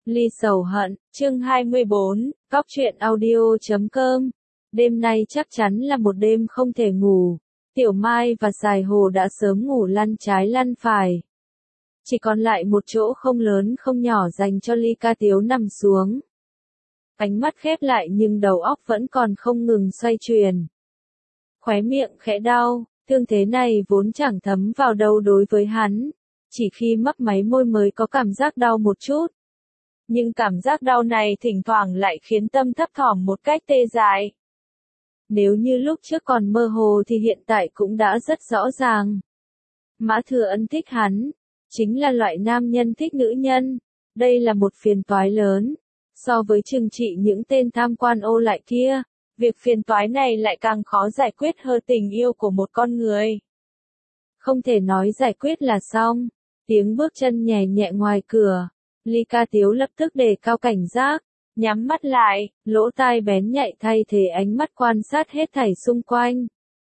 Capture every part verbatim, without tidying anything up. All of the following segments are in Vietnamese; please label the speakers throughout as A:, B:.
A: Ly sầu hận, chương hai mươi bốn, cóc truyện audio chấm com. Đêm nay chắc chắn là một đêm không thể ngủ. Tiểu Mai và Sài Hồ đã sớm ngủ lăn trái lăn phải. Chỉ còn lại một chỗ không lớn không nhỏ dành cho Ly Ca Tiếu nằm xuống. Ánh mắt khép lại nhưng đầu óc vẫn còn không ngừng xoay chuyển. Khóe miệng khẽ đau, thương thế này vốn chẳng thấm vào đâu đối với hắn. Chỉ khi mấp máy môi mới có cảm giác đau một chút. Nhưng cảm giác đau này thỉnh thoảng lại khiến tâm thấp thỏm một cách tê dại. Nếu như lúc trước còn mơ hồ thì hiện tại cũng đã rất rõ ràng. Mã Thừa Ân thích hắn, chính là loại nam nhân thích nữ nhân. Đây là một phiền toái lớn. So với trừng trị những tên tham quan ô lại kia, việc phiền toái này lại càng khó giải quyết hơn tình yêu của một con người. Không thể nói giải quyết là xong. Tiếng bước chân nhẹ nhẹ ngoài cửa. Ly Ca Tiếu lập tức đề cao cảnh giác, nhắm mắt lại, lỗ tai bén nhạy thay thế ánh mắt quan sát hết thảy xung quanh.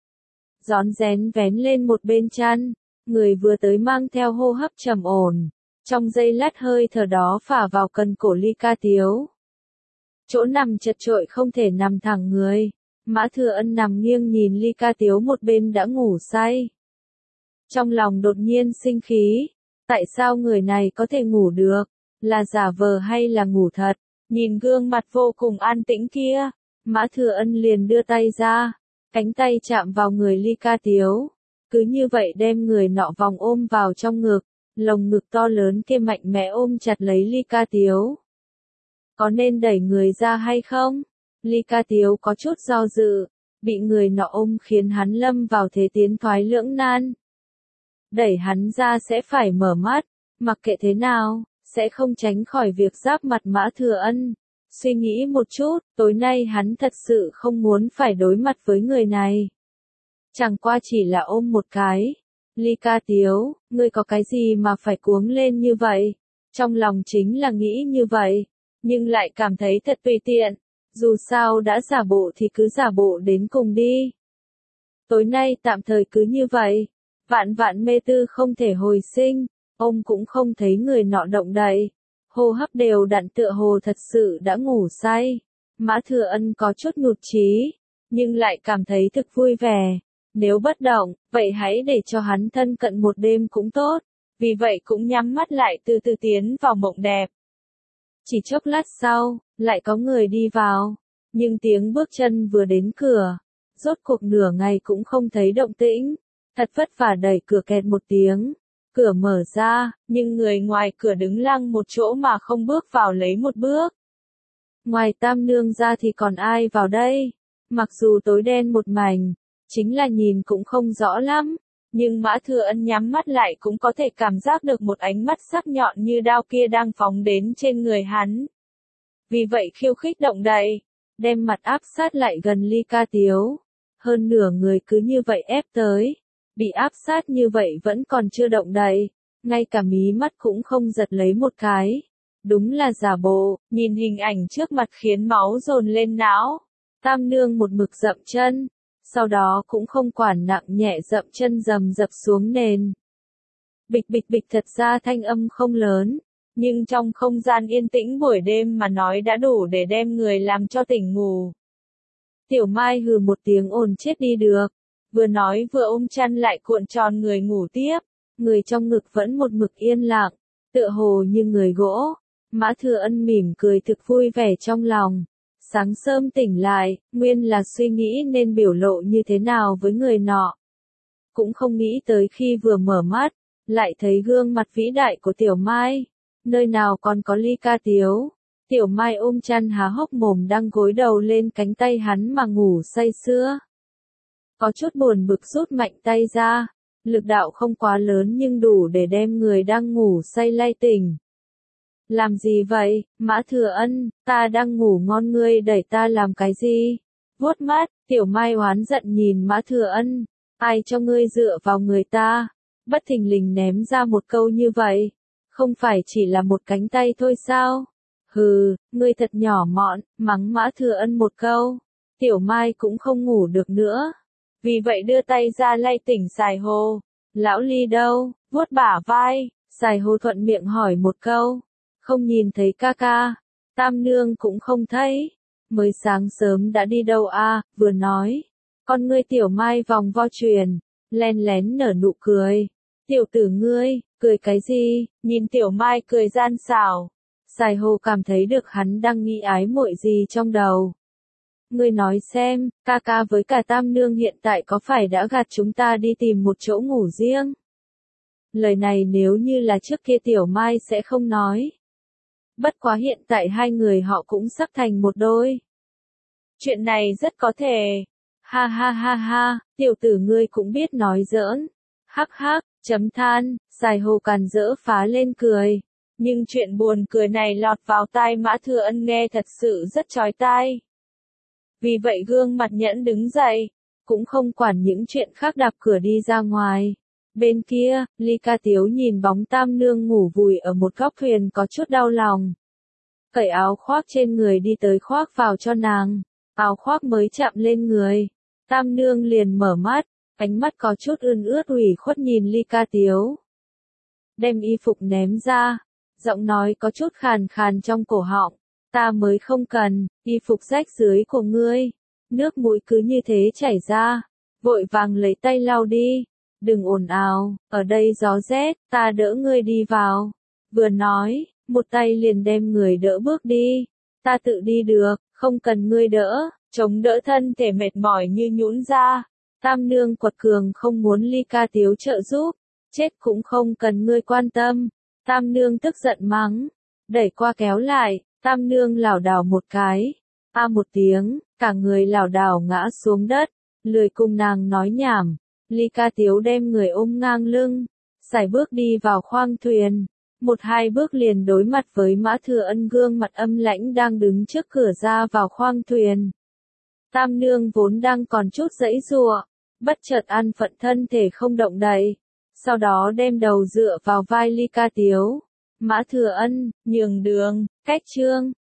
A: Rón rén vén lên một bên chăn, người vừa tới mang theo hô hấp trầm ổn, trong giây lát hơi thở đó phả vào cần cổ Ly Ca Tiếu. Chỗ nằm chật chội không thể nằm thẳng người, Mã Thừa Ân nằm nghiêng nhìn Ly Ca Tiếu một bên đã ngủ say. Trong lòng đột nhiên sinh khí, tại sao người này có thể ngủ được? Là giả vờ hay là ngủ thật? Nhìn gương mặt vô cùng an tĩnh kia, Mã Thừa Ân liền đưa tay ra, cánh tay chạm vào người Ly Ca Tiếu. Cứ như vậy đem người nọ vòng ôm vào trong ngực, lồng ngực to lớn kia mạnh mẽ ôm chặt lấy Ly Ca Tiếu. Có nên đẩy người ra hay không? Ly Ca Tiếu có chút do dự, bị người nọ ôm khiến hắn lâm vào thế tiến thoái lưỡng nan. Đẩy hắn ra sẽ phải mở mắt, mặc kệ thế nào, sẽ không tránh khỏi việc giáp mặt Mã Thừa Ân. Suy nghĩ một chút, tối nay hắn thật sự không muốn phải đối mặt với người này. Chẳng qua chỉ là ôm một cái. Ly Ca Tiếu, ngươi có cái gì mà phải cuống lên như vậy? Trong lòng chính là nghĩ như vậy, nhưng lại cảm thấy thật tùy tiện. Dù sao đã giả bộ thì cứ giả bộ đến cùng đi. Tối nay tạm thời cứ như vậy. Vạn vạn mê tư không thể hồi sinh. Ông cũng không thấy người nọ động đậy, hô hấp đều đặn tựa hồ thật sự đã ngủ say. Mã Thừa Ân có chút nhụt chí, nhưng lại cảm thấy thực vui vẻ. Nếu bất động, vậy hãy để cho hắn thân cận một đêm cũng tốt. Vì vậy cũng nhắm mắt lại từ từ tiến vào mộng đẹp. Chỉ chốc lát sau, lại có người đi vào, nhưng tiếng bước chân vừa đến cửa, rốt cuộc nửa ngày cũng không thấy động tĩnh. Thật vất vả đẩy cửa kẹt một tiếng. Cửa mở ra, nhưng người ngoài cửa đứng lăng một chỗ mà không bước vào lấy một bước. Ngoài Tam Nương ra thì còn ai vào đây? Mặc dù tối đen một mảnh, chính là nhìn cũng không rõ lắm, nhưng Mã Thừa Ân nhắm mắt lại cũng có thể cảm giác được một ánh mắt sắc nhọn như đao kia đang phóng đến trên người hắn. Vì vậy khiêu khích động đậy, đem mặt áp sát lại gần Ly Ca Tiếu. Hơn nửa người cứ như vậy ép tới. Bị áp sát như vậy vẫn còn chưa động đậy, ngay cả mí mắt cũng không giật lấy một cái. Đúng là giả bộ, nhìn hình ảnh trước mặt khiến máu dồn lên não. Tam Nương một mực dậm chân, sau đó cũng không quản nặng nhẹ dậm chân dầm dập xuống nền. Bịch bịch bịch thật ra thanh âm không lớn, nhưng trong không gian yên tĩnh buổi đêm mà nói đã đủ để đem người làm cho tỉnh ngủ. Tiểu Mai hừ một tiếng ồn chết đi được. Vừa nói vừa ôm chăn lại cuộn tròn người ngủ tiếp, người trong ngực vẫn một mực yên lặng, tựa hồ như người gỗ. Mã Thừa Ân mỉm cười thực vui vẻ trong lòng. Sáng sớm tỉnh lại, nguyên là suy nghĩ nên biểu lộ như thế nào với người nọ. Cũng không nghĩ tới khi vừa mở mắt, lại thấy gương mặt vĩ đại của Tiểu Mai. Nơi nào còn có Ly Ca Tiếu. Tiểu Mai ôm chăn há hốc mồm đang gối đầu lên cánh tay hắn mà ngủ say sưa. Có chút buồn bực rút mạnh tay ra, lực đạo không quá lớn nhưng đủ để đem người đang ngủ say lay tỉnh. Làm gì vậy, Mã Thừa Ân, ta đang ngủ ngon ngươi đẩy ta làm cái gì? Vuốt mắt, Tiểu Mai oán giận nhìn Mã Thừa Ân, ai cho ngươi dựa vào người ta? Bất thình lình ném ra một câu như vậy, không phải chỉ là một cánh tay thôi sao? Hừ, ngươi thật nhỏ mọn, mắng Mã Thừa Ân một câu. Tiểu Mai cũng không ngủ được nữa. Vì vậy đưa tay ra lay tỉnh Sài Hồ. Lão Ly đâu? Vuốt bả vai, Sài Hồ thuận miệng hỏi một câu. không nhìn thấy ca ca. Tam nương cũng không thấy. Mới sáng sớm đã đi đâu a? Vừa nói. Con ngươi Tiểu Mai vòng vo chuyển, len lén nở nụ cười. Tiểu tử ngươi, cười cái gì? Nhìn Tiểu Mai cười gian xảo. Sài Hồ cảm thấy được hắn đang nghĩ ái muội gì trong đầu. Ngươi nói xem, ca ca với cả Tam nương hiện tại có phải đã gạt chúng ta đi tìm một chỗ ngủ riêng? Lời này nếu như là trước kia Tiểu Mai sẽ không nói. Bất quá hiện tại hai người họ cũng sắp thành một đôi. Chuyện này rất có thể. Ha ha ha ha, tiểu tử ngươi cũng biết nói giỡn. Hắc hắc, chấm than, Sài Hồ càn rỡ phá lên cười. Nhưng chuyện buồn cười này lọt vào tai Mã Thừa Ân nghe thật sự rất chói tai. Vì vậy gương mặt nhẫn đứng dậy, cũng không quản những chuyện khác đạp cửa đi ra ngoài. Bên kia, Ly Ca Tiếu nhìn bóng Tam nương ngủ vùi ở một góc thuyền có chút đau lòng. Cởi áo khoác trên người đi tới khoác vào cho nàng. Áo khoác mới chạm lên người. Tam nương liền mở mắt, ánh mắt có chút ươn ướt ủy khuất nhìn Ly Ca Tiếu. Đem y phục ném ra, giọng nói có chút khàn khàn trong cổ họng. Ta mới không cần, y phục rách dưới của ngươi. Nước mũi cứ như thế chảy ra, vội vàng lấy tay lau đi. Đừng ồn ào, ở đây gió rét, ta đỡ ngươi đi vào. Vừa nói, một tay liền đem người đỡ bước đi. Ta tự đi được, không cần ngươi đỡ, chống đỡ thân thể mệt mỏi như nhũn ra. Tam nương quật cường không muốn Ly Ca Tiếu trợ giúp, chết cũng không cần ngươi quan tâm. Tam nương tức giận mắng, đẩy qua kéo lại, Tam nương lảo đảo một cái, a một tiếng, cả người lảo đảo ngã xuống đất, lười cùng nàng nói nhảm. Ly Ca Tiếu đem người ôm ngang lưng, sải bước đi vào khoang thuyền. Một hai bước liền đối mặt với Mã Thừa Ân gương mặt âm lãnh đang đứng trước cửa ra vào khoang thuyền. Tam nương vốn đang còn chút giãy giụa, bất chợt an phận thân thể không động đậy, sau đó đem đầu dựa vào vai Ly Ca Tiếu. Mã Thừa Ân, nhường đường, cách trương.